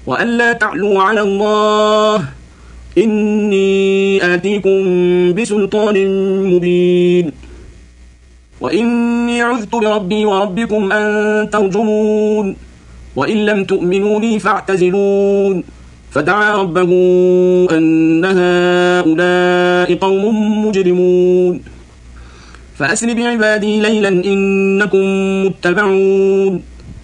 وألا تعلوا على الله إني آتيكم بسلطان مبين وإني عذت بربي وربكم أن ترجمون وإن لم تؤمنوا لي فاعتزلون فدعا ربه أن هؤلاء قوم مجرمون فأسر بعبادي ليلا إنكم متبعون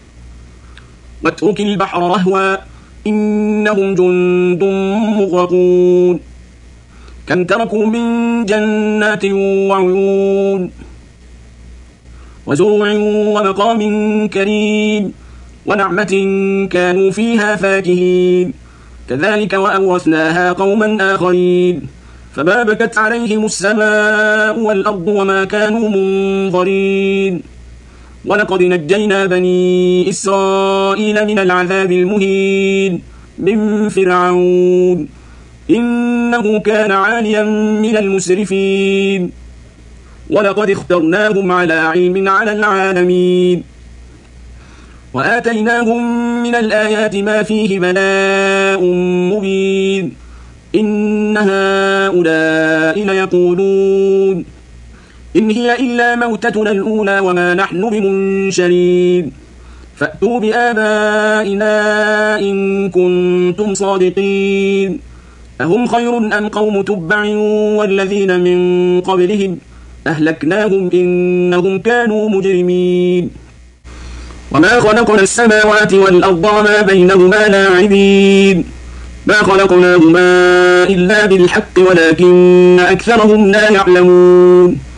واترك البحر رهوا إنهم جند مغرقون كم تركوا من جنات وعيون وزروع ومقام كريم ونعمة كانوا فيها فاكهين كذلك وأورثناها قوما آخرين فما بكت عليهم السماء والأرض وما كانوا منظرين ولقد نجينا بني إسرائيل من العذاب المهين من فرعون إنه كان عاليا من المسرفين ولقد اخترناهم على علم على العالمين وآتيناهم من الآيات ما فيه بلاء مبين إن هؤلاء ليقولون إن هي إلا موتتنا الأولى وما نحن بمنشرين فأتوا بآبائنا إن كنتم صادقين أهم خير أم قوم تبع والذين من قبلهم أهلكناهم إنهم كانوا مجرمين وما خلقنا السماوات والأرض وما بينهما لاعبين ما خلقناهما إلا بالحق ولكن أكثرهم لا يعلمون